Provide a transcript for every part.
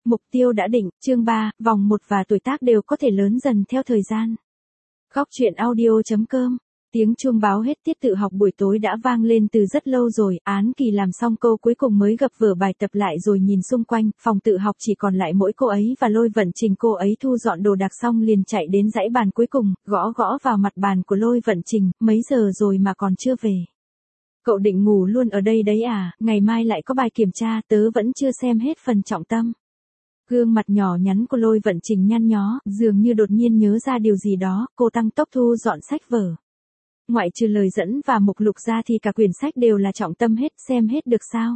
Mục tiêu đã định, chương 3, vòng 1 và tuổi tác đều có thể lớn dần theo thời gian. Góc truyện audio.com. Tiếng chuông báo hết tiết tự học buổi tối đã vang lên từ rất lâu rồi, Án Kỳ làm xong câu cuối cùng mới gập vở bài tập lại rồi nhìn xung quanh, phòng tự học chỉ còn lại mỗi cô ấy và Lôi Vận Trình. Cô ấy thu dọn đồ đạc xong liền chạy đến dãy bàn cuối cùng, gõ gõ vào mặt bàn của Lôi Vận Trình, mấy giờ rồi mà còn chưa về. Cậu định ngủ luôn ở đây đấy à, ngày mai lại có bài kiểm tra, tớ vẫn chưa xem hết phần trọng tâm. Gương mặt nhỏ nhắn của Lôi Vận Trình nhăn nhó, dường như đột nhiên nhớ ra điều gì đó, cô tăng tốc thu dọn sách vở. Ngoại trừ lời dẫn và mục lục ra thì cả quyển sách đều là trọng tâm hết, xem hết được sao?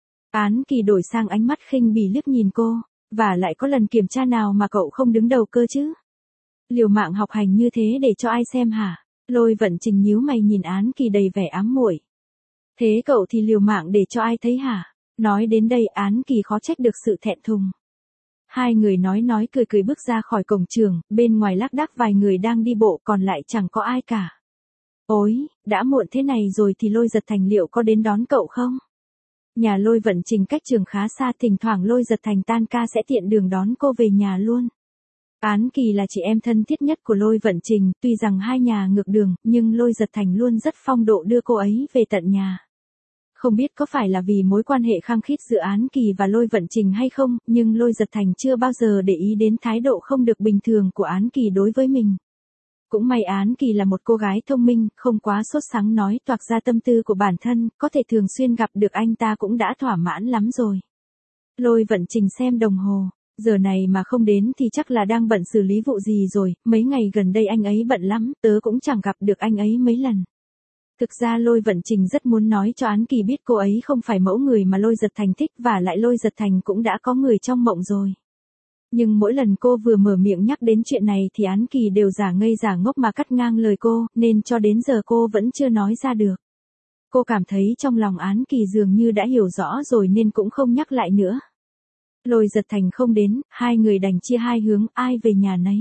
Án Kỳ đổi sang ánh mắt khinh bỉ liếc nhìn cô, và lại có lần kiểm tra nào mà cậu không đứng đầu cơ chứ? Liều mạng học hành như thế để cho ai xem hả? Lôi Vận Trình nhíu mày nhìn Án Kỳ đầy vẻ ám muội. Thế cậu thì liều mạng để cho ai thấy hả? Nói đến đây Án Kỳ khó trách được sự thẹn thùng. Hai người nói cười bước ra khỏi cổng trường, bên ngoài lác đác vài người đang đi bộ còn lại chẳng có ai cả. Ôi, đã muộn thế này rồi thì Lôi Giật Thành liệu có đến đón cậu không? Nhà Lôi Vận Trình cách trường khá xa, thỉnh thoảng Lôi Giật Thành tan ca sẽ tiện đường đón cô về nhà luôn. Án Kỳ là chị em thân thiết nhất của Lôi Vận Trình, tuy rằng hai nhà ngược đường, nhưng Lôi Giật Thành luôn rất phong độ đưa cô ấy về tận nhà. Không biết có phải là vì mối quan hệ khăng khít giữa Án Kỳ và Lôi Vận Trình hay không, nhưng Lôi Giật Thành chưa bao giờ để ý đến thái độ không được bình thường của Án Kỳ đối với mình. Cũng may Án Kỳ là một cô gái thông minh, không quá sốt sắng nói toạc ra tâm tư của bản thân, có thể thường xuyên gặp được anh ta cũng đã thỏa mãn lắm rồi. Lôi Vận Trình xem đồng hồ, giờ này mà không đến thì chắc là đang bận xử lý vụ gì rồi, mấy ngày gần đây anh ấy bận lắm, tớ cũng chẳng gặp được anh ấy mấy lần. Thực ra Lôi Vận Trình rất muốn nói cho Án Kỳ biết cô ấy không phải mẫu người mà Lôi Giật Thành thích, và lại Lôi Giật Thành cũng đã có người trong mộng rồi. Nhưng mỗi lần cô vừa mở miệng nhắc đến chuyện này thì Án Kỳ đều giả ngây giả ngốc mà cắt ngang lời cô, nên cho đến giờ cô vẫn chưa nói ra được. Cô cảm thấy trong lòng Án Kỳ dường như đã hiểu rõ rồi nên cũng không nhắc lại nữa. Lôi Giật Thành không đến, hai người đành chia hai hướng, ai về nhà nấy.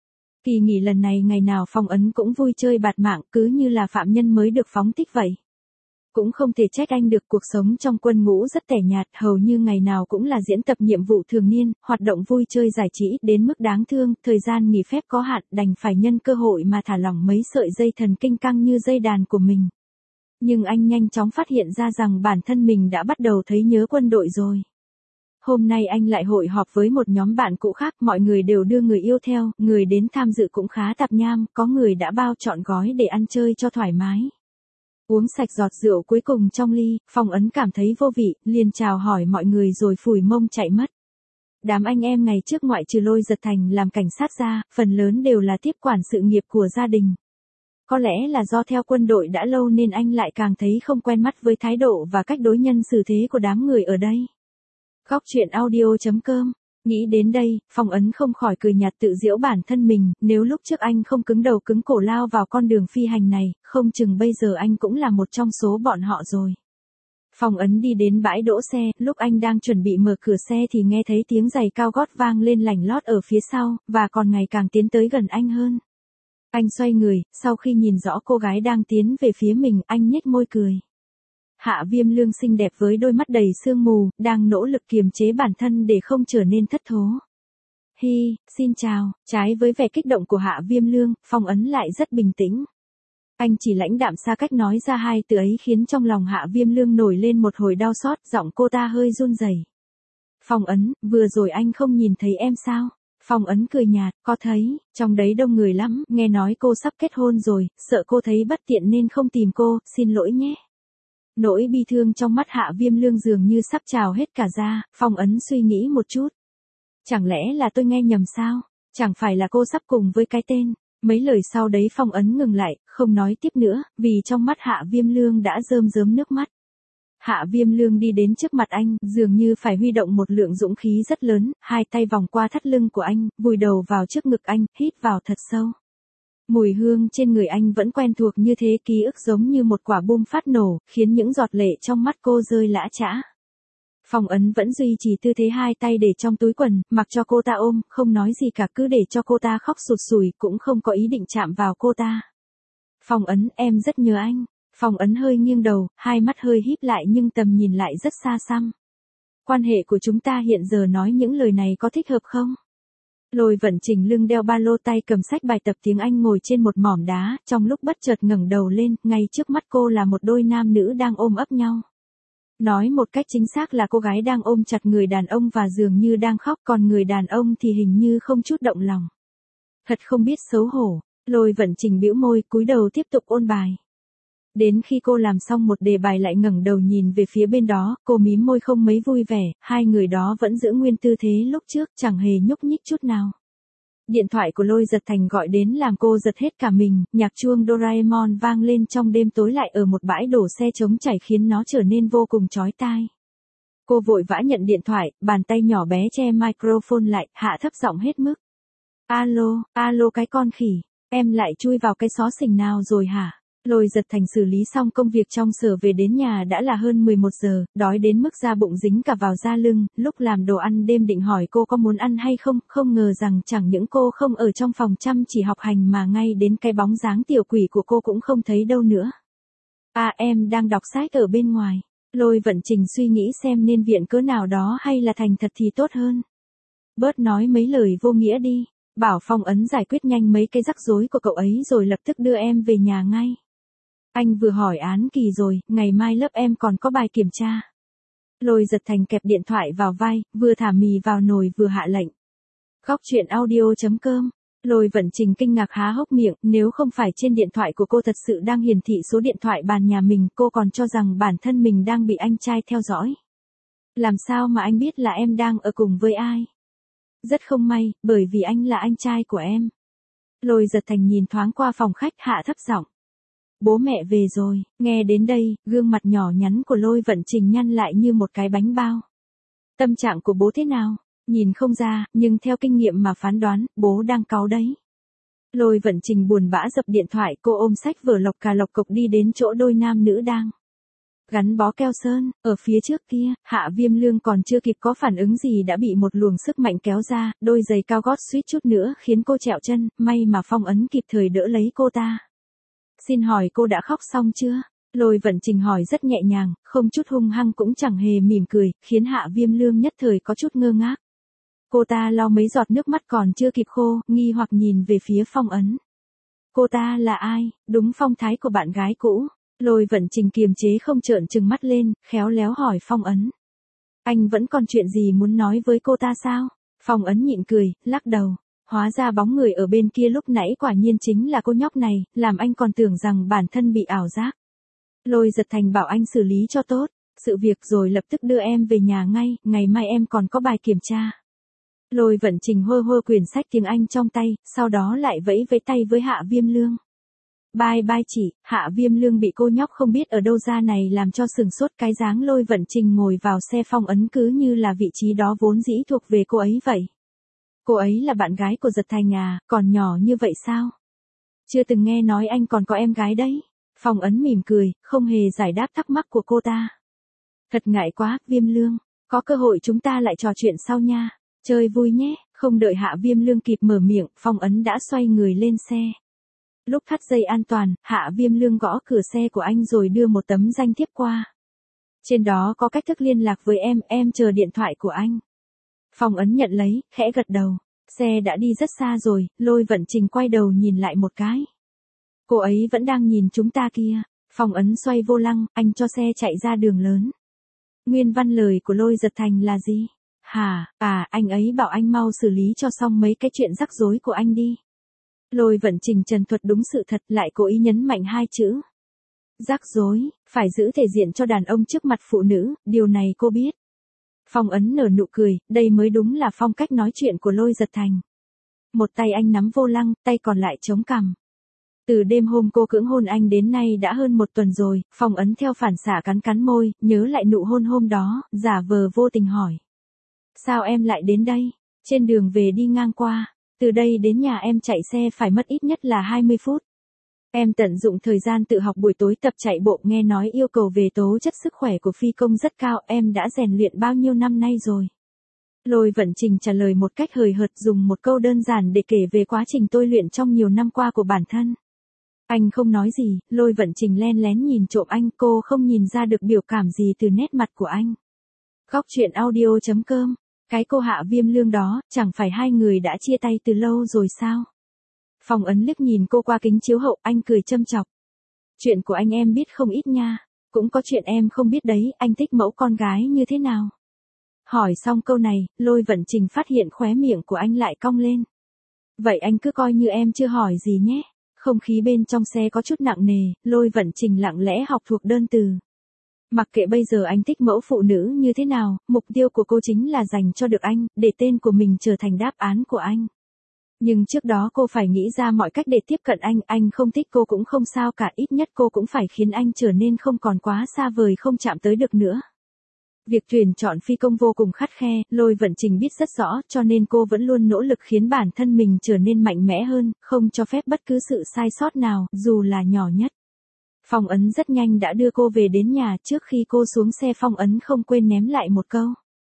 Kỳ nghỉ lần này ngày nào Phong Ấn cũng vui chơi bạt mạng, cứ như là phạm nhân mới được phóng thích vậy. Cũng không thể trách anh được, cuộc sống trong quân ngũ rất tẻ nhạt, hầu như ngày nào cũng là diễn tập nhiệm vụ thường niên, hoạt động vui chơi giải trí đến mức đáng thương, thời gian nghỉ phép có hạn, đành phải nhân cơ hội mà thả lỏng mấy sợi dây thần kinh căng như dây đàn của mình. Nhưng anh nhanh chóng phát hiện ra rằng bản thân mình đã bắt đầu thấy nhớ quân đội rồi. Hôm nay anh lại hội họp với một nhóm bạn cũ khác, mọi người đều đưa người yêu theo, người đến tham dự cũng khá tạp nham, có người đã bao trọn gói để ăn chơi cho thoải mái. Uống sạch giọt rượu cuối cùng trong ly, Phong Ấn cảm thấy vô vị, liền chào hỏi mọi người rồi phủi mông chạy mất. Đám anh em ngày trước ngoại trừ Lôi Giật Thành làm cảnh sát ra, phần lớn đều là tiếp quản sự nghiệp của gia đình. Có lẽ là do theo quân đội đã lâu nên anh lại càng thấy không quen mắt với thái độ và cách đối nhân xử thế của đám người ở đây. Góc truyện audio.com. Nghĩ đến đây, Phong Ấn không khỏi cười nhạt tự giễu bản thân mình, nếu lúc trước anh không cứng đầu cứng cổ lao vào con đường phi hành này, không chừng bây giờ anh cũng là một trong số bọn họ rồi. Phong Ấn đi đến bãi đỗ xe, lúc anh đang chuẩn bị mở cửa xe thì nghe thấy tiếng giày cao gót vang lên lành lót ở phía sau, và còn ngày càng tiến tới gần anh hơn. Anh xoay người, sau khi nhìn rõ cô gái đang tiến về phía mình, anh nhếch môi cười. Hạ Viêm Lương xinh đẹp với đôi mắt đầy sương mù, đang nỗ lực kiềm chế bản thân để không trở nên thất thố. Hi, xin chào, trái với vẻ kích động của Hạ Viêm Lương, Phong Ấn lại rất bình tĩnh. Anh chỉ lãnh đạm xa cách nói ra hai từ ấy khiến trong lòng Hạ Viêm Lương nổi lên một hồi đau xót, giọng cô ta hơi run rẩy. Phong Ấn, vừa rồi anh không nhìn thấy em sao? Phong Ấn cười nhạt, có thấy, trong đấy đông người lắm, nghe nói cô sắp kết hôn rồi, sợ cô thấy bất tiện nên không tìm cô, xin lỗi nhé. Nỗi bi thương trong mắt Hạ Viêm Lương dường như sắp trào hết cả ra, Phong Ấn suy nghĩ một chút. Chẳng lẽ là tôi nghe nhầm sao? Chẳng phải là cô sắp cùng với cái tên? Mấy lời sau đấy Phong Ấn ngừng lại, không nói tiếp nữa, vì trong mắt Hạ Viêm Lương đã rơm rớm nước mắt. Hạ Viêm Lương đi đến trước mặt anh, dường như phải huy động một lượng dũng khí rất lớn, hai tay vòng qua thắt lưng của anh, vùi đầu vào trước ngực anh, hít vào thật sâu. Mùi hương trên người anh vẫn quen thuộc như thế, ký ức giống như một quả bom phát nổ, khiến những giọt lệ trong mắt cô rơi lã chã. Phong Ấn vẫn duy trì tư thế hai tay để trong túi quần, mặc cho cô ta ôm, không nói gì cả, cứ để cho cô ta khóc sụt sùi, cũng không có ý định chạm vào cô ta. Phong Ấn, em rất nhớ anh. Phong Ấn hơi nghiêng đầu, hai mắt hơi híp lại nhưng tầm nhìn lại rất xa xăm. Quan hệ của chúng ta hiện giờ nói những lời này có thích hợp không? Lôi Vận Trình lưng đeo ba lô tay cầm sách bài tập tiếng Anh ngồi trên một mỏm đá, trong lúc bất chợt ngẩng đầu lên, ngay trước mắt cô là một đôi nam nữ đang ôm ấp nhau. Nói một cách chính xác là cô gái đang ôm chặt người đàn ông và dường như đang khóc, còn người đàn ông thì hình như không chút động lòng. Thật không biết xấu hổ, Lôi Vận Trình bĩu môi, cúi đầu tiếp tục ôn bài. Đến khi cô làm xong một đề bài lại ngẩng đầu nhìn về phía bên đó, cô mím môi không mấy vui vẻ, hai người đó vẫn giữ nguyên tư thế lúc trước, chẳng hề nhúc nhích chút nào. Điện thoại của Lôi Giật Thành gọi đến làm cô giật hết cả mình, nhạc chuông Doraemon vang lên trong đêm tối lại ở một bãi đổ xe trống trải khiến nó trở nên vô cùng chói tai. Cô vội vã nhận điện thoại, bàn tay nhỏ bé che microphone lại, hạ thấp giọng hết mức. Alo, alo cái con khỉ, em lại chui vào cái xó xỉnh nào rồi hả? Lôi Giật Thành xử lý xong công việc trong sở về đến nhà đã là hơn 11 giờ, đói đến mức da bụng dính cả vào da lưng, lúc làm đồ ăn đêm định hỏi cô có muốn ăn hay không, không ngờ rằng chẳng những cô không ở trong phòng chăm chỉ học hành mà ngay đến cái bóng dáng tiểu quỷ của cô cũng không thấy đâu nữa. À em đang đọc sách ở bên ngoài. Lôi Vận Trình suy nghĩ xem nên viện cớ nào đó hay là thành thật thì tốt hơn. Bớt nói mấy lời vô nghĩa đi, bảo Phong Ấn giải quyết nhanh mấy cái rắc rối của cậu ấy rồi lập tức đưa em về nhà ngay. Anh vừa hỏi án kỳ rồi, ngày mai lớp em còn có bài kiểm tra. Lôi Giật Thành kẹp điện thoại vào vai, vừa thả mì vào nồi vừa hạ lệnh. Góc truyện audio.com. Lôi Vận Trình kinh ngạc há hốc miệng, nếu không phải trên điện thoại của cô thật sự đang hiển thị số điện thoại bàn nhà mình, cô còn cho rằng bản thân mình đang bị anh trai theo dõi. Làm sao mà anh biết là em đang ở cùng với ai? Rất không may, bởi vì anh là anh trai của em. Lôi Giật Thành nhìn thoáng qua phòng khách, hạ thấp giọng. Bố mẹ về rồi, nghe đến đây, gương mặt nhỏ nhắn của Lôi Vận Trình nhăn lại như một cái bánh bao. Tâm trạng của bố thế nào? Nhìn không ra, nhưng theo kinh nghiệm mà phán đoán, bố đang cáu đấy. Lôi Vận Trình buồn bã dập điện thoại, cô ôm sách vở lộc cà lộc cộc đi đến chỗ đôi nam nữ đang gắn bó keo sơn, ở phía trước kia, Hạ Viêm Lương còn chưa kịp có phản ứng gì đã bị một luồng sức mạnh kéo ra, đôi giày cao gót suýt chút nữa khiến cô trẹo chân, may mà Phong Ấn kịp thời đỡ lấy cô ta. Xin hỏi cô đã khóc xong chưa? Lôi Vận Trình hỏi rất nhẹ nhàng, không chút hung hăng cũng chẳng hề mỉm cười, khiến Hạ Viêm Lương nhất thời có chút ngơ ngác. Cô ta lau mấy giọt nước mắt còn chưa kịp khô, nghi hoặc nhìn về phía Phong Ấn. Cô ta là ai? Đúng phong thái của bạn gái cũ. Lôi Vận Trình kiềm chế không trợn trừng mắt lên, khéo léo hỏi Phong Ấn. Anh vẫn còn chuyện gì muốn nói với cô ta sao? Phong Ấn nhịn cười, lắc đầu. Hóa ra bóng người ở bên kia lúc nãy quả nhiên chính là cô nhóc này, làm anh còn tưởng rằng bản thân bị ảo giác. Lôi Giật Thành bảo anh xử lý cho tốt, sự việc rồi lập tức đưa em về nhà ngay, ngày mai em còn có bài kiểm tra. Lôi Vận Trình hơ hơ quyển sách tiếng Anh trong tay, sau đó lại vẫy vẫy tay với Hạ Viêm Lương. Bye bye chị. Hạ Viêm Lương bị cô nhóc không biết ở đâu ra này làm cho sừng sốt, cái dáng Lôi Vận Trình ngồi vào xe Phong Ấn cứ như là vị trí đó vốn dĩ thuộc về cô ấy vậy. Cô ấy là bạn gái của Giật Thành à, còn nhỏ như vậy sao? Chưa từng nghe nói anh còn có em gái đấy. Phong Ấn mỉm cười, không hề giải đáp thắc mắc của cô ta. Thật ngại quá, Viêm Lương, có cơ hội chúng ta lại trò chuyện sau nha. Chơi vui nhé. Không đợi Hạ Viêm Lương kịp mở miệng, Phong Ấn đã xoay người lên xe. Lúc thắt dây an toàn, Hạ Viêm Lương gõ cửa xe của anh rồi đưa một tấm danh thiếp qua. Trên đó có cách thức liên lạc với em chờ điện thoại của anh. Phong Ấn nhận lấy, khẽ gật đầu. Xe đã đi rất xa rồi, Lôi Vận Trình quay đầu nhìn lại một cái. Cô ấy vẫn đang nhìn chúng ta kia. Phong Ấn xoay vô lăng, anh cho xe chạy ra đường lớn. Nguyên văn lời của Lôi Giật Thành là gì? Hả, anh ấy bảo anh mau xử lý cho xong mấy cái chuyện rắc rối của anh đi. Lôi Vận Trình trần thuật đúng sự thật, lại cố ý nhấn mạnh hai chữ. Rắc rối, phải giữ thể diện cho đàn ông trước mặt phụ nữ, điều này cô biết. Phong Ấn nở nụ cười, đây mới đúng là phong cách nói chuyện của Lôi Giật Thành. Một tay anh nắm vô lăng, tay còn lại chống cằm. Từ đêm hôm cô cưỡng hôn anh đến nay đã hơn một tuần rồi, Phong Ấn theo phản xạ cắn cắn môi, nhớ lại nụ hôn hôm đó, giả vờ vô tình hỏi. Sao em lại đến đây? Trên đường về đi ngang qua. Từ đây đến nhà em chạy xe phải mất ít nhất là 20 phút. Em tận dụng thời gian tự học buổi tối tập chạy bộ, nghe nói yêu cầu về tố chất sức khỏe của phi công rất cao, em đã rèn luyện bao nhiêu năm nay rồi? Lôi Vận Trình trả lời một cách hời hợt, dùng một câu đơn giản để kể về quá trình tôi luyện trong nhiều năm qua của bản thân. Anh không nói gì, Lôi Vận Trình len lén nhìn trộm anh, cô không nhìn ra được biểu cảm gì từ nét mặt của anh. Góc truyện audio.com. Cái cô Hạ Viêm Lương đó, chẳng phải hai người đã chia tay từ lâu rồi sao? Phong Ấn liếc nhìn cô qua kính chiếu hậu, anh cười châm chọc. Chuyện của anh em biết không ít nha. Cũng có chuyện em không biết đấy, anh thích mẫu con gái như thế nào? Hỏi xong câu này, Lôi Vận Trình phát hiện khóe miệng của anh lại cong lên. Vậy anh cứ coi như em chưa hỏi gì nhé. Không khí bên trong xe có chút nặng nề, Lôi Vận Trình lặng lẽ học thuộc đơn từ. Mặc kệ bây giờ anh thích mẫu phụ nữ như thế nào, mục tiêu của cô chính là dành cho được anh, để tên của mình trở thành đáp án của anh. Nhưng trước đó cô phải nghĩ ra mọi cách để tiếp cận anh không thích cô cũng không sao cả, ít nhất cô cũng phải khiến anh trở nên không còn quá xa vời không chạm tới được nữa. Việc tuyển chọn phi công vô cùng khắt khe, Lôi Vận Trình biết rất rõ, cho nên cô vẫn luôn nỗ lực khiến bản thân mình trở nên mạnh mẽ hơn, không cho phép bất cứ sự sai sót nào, dù là nhỏ nhất. Phong Ấn rất nhanh đã đưa cô về đến nhà, trước khi cô xuống xe Phong Ấn không quên ném lại một câu.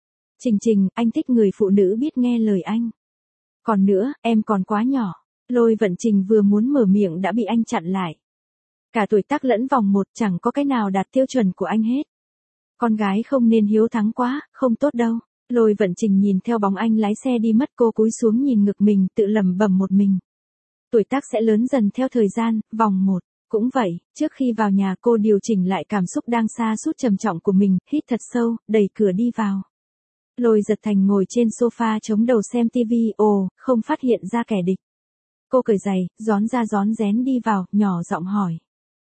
Trình, anh thích người phụ nữ biết nghe lời anh. Còn nữa, em còn quá nhỏ. Lôi Vận Trình vừa muốn mở miệng đã bị anh chặn lại. Cả tuổi tác lẫn vòng một chẳng có cái nào đạt tiêu chuẩn của anh hết. Con gái không nên hiếu thắng quá, không tốt đâu. Lôi Vận Trình nhìn theo bóng anh lái xe đi mất, cô cúi xuống nhìn ngực mình, tự lẩm bẩm một mình. Tuổi tác sẽ lớn dần theo thời gian, vòng một. Cũng vậy, trước khi vào nhà cô điều chỉnh lại cảm xúc đang sa sút trầm trọng của mình, hít thật sâu, đẩy cửa đi vào. Lôi Giật Thành ngồi trên sofa chống đầu xem tivi, không phát hiện ra kẻ địch. Cô cởi giày, rón ra rón rén đi vào, nhỏ giọng hỏi.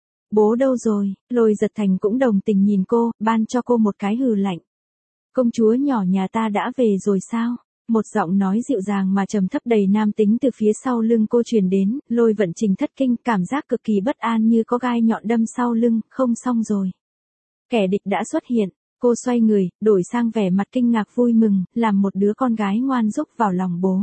Bố đâu rồi? Lôi Giật Thành cũng đồng tình nhìn cô, ban cho cô một cái hừ lạnh. Công chúa nhỏ nhà ta đã về rồi sao? Một giọng nói dịu dàng mà trầm thấp đầy nam tính từ phía sau lưng cô truyền đến, Lôi Vận Trình thất kinh, cảm giác cực kỳ bất an như có gai nhọn đâm sau lưng, không xong rồi. Kẻ địch đã xuất hiện, cô xoay người, đổi sang vẻ mặt kinh ngạc vui mừng, làm một đứa con gái ngoan rúc vào lòng bố.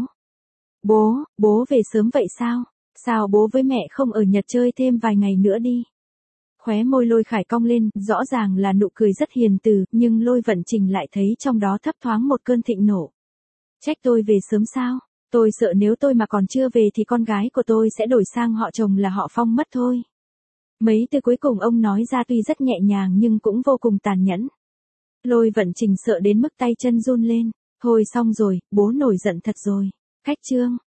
Bố về sớm vậy sao? Sao bố với mẹ không ở Nhật chơi thêm vài ngày nữa đi? Khóe môi Lôi Khải cong lên, rõ ràng là nụ cười rất hiền từ, nhưng Lôi Vận Trình lại thấy trong đó thấp thoáng một cơn thịnh nộ. Trách tôi về sớm sao? Tôi sợ nếu tôi mà còn chưa về thì con gái của tôi sẽ đổi sang họ chồng là họ Phong mất thôi. Mấy từ cuối cùng ông nói ra tuy rất nhẹ nhàng nhưng cũng vô cùng tàn nhẫn. Lôi Vận Trình sợ đến mức tay chân run lên. Thôi xong rồi, bố nổi giận thật rồi. Khách trương,